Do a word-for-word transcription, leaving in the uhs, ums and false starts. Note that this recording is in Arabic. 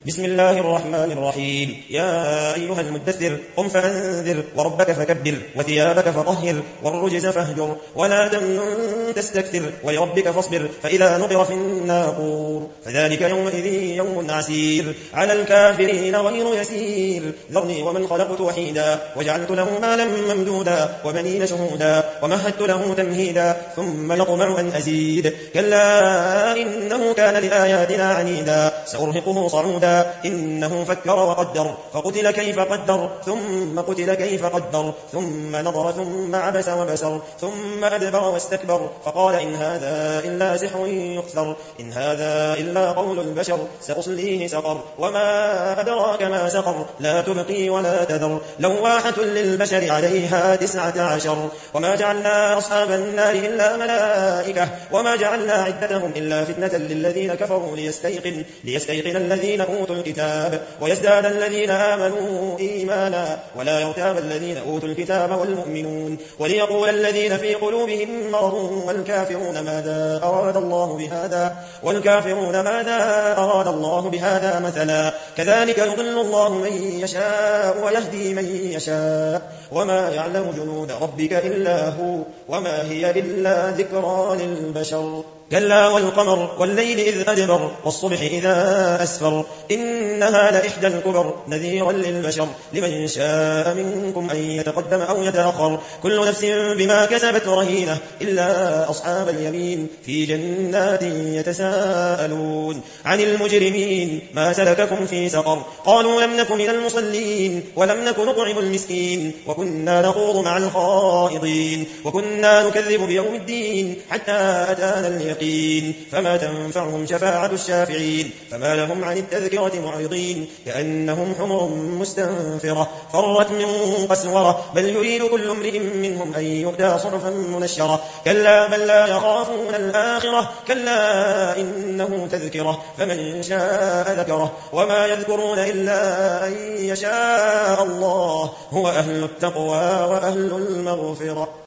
بسم الله الرحمن الرحيم. يا أيها المدثر قم فأنذر وربك فكبر وثيابك فطهر والرجز فاهجر ولا تمنن تستكثر ولربك فاصبر فإذا نقر في الناقور فذلك يومئذ يوم عسير على الكافرين غير يسير. ذرني ومن خلقت وحيدا وجعلت له مالا ممدودا وبنين شهودا ومهدت له تمهيدا ثم يطمع أن أزيد كلا إنه كان لآياتنا عنيدا سأرهقه صعودا إنه فكر وقدر فقتل كيف قدر ثم قتل كيف قدر ثم نظر ثم عبس وبسر ثم أدبر واستكبر فقال إن هذا إلا سحر يؤثر إن هذا إلا قول البشر سأصليه سقر وما أدراك ما سقر لا تبقي ولا تذر لواحة للبشر عليها تسعة عشر وما جعلنا أصحاب النار إلا ملائكة وما جعلنا عدتهم إلا فتنة للذين كفروا ليستيقن, ليستيقن الذين أوتوا الكتاب ويزداد الذين آمنوا إيمانا ولا يرتاب الذين أوتوا الكتاب والمؤمنون وليقول الذين في قلوبهم مرض والكافرون ماذا أراد الله بهذا والكافرون ماذا أراد الله بهذا مثلا كذلك يضل الله من يشاء ويهدي من يشاء وما يعلم جنود ربك إلا هو وما هي إلا ذكرى للبشر. كلا والقمر والليل إذ أدبر والصبح إذا أسفر إنها لإحدى الكبر نذيرا للبشر لمن شاء منكم أن يتقدم أو يتأخر كل نفس بما كسبت رهينة إلا أصحاب اليمين في جنات يتساءلون عن المجرمين ما سلككم في سقر قالوا لم نك من المصلين ولم نك نطعم المسكين وكنا نخوض مع الخائضين وكنا نكذب بيوم الدين حتى أتانا اليقين فما تنفعهم شفاعة الشافعين فما لهم عن التذكرة معرضين كأنهم حمر مستنفرة فرت من قسورة بل يريد كل امرئ منهم أن يؤتى صحفا منشرة كلا بل لا يخافون الآخرة كلا إنه تذكرة فمن شاء ذكره وما يذكرون إلا أن يشاء الله هو أهل التقوى وأهل المغفرة.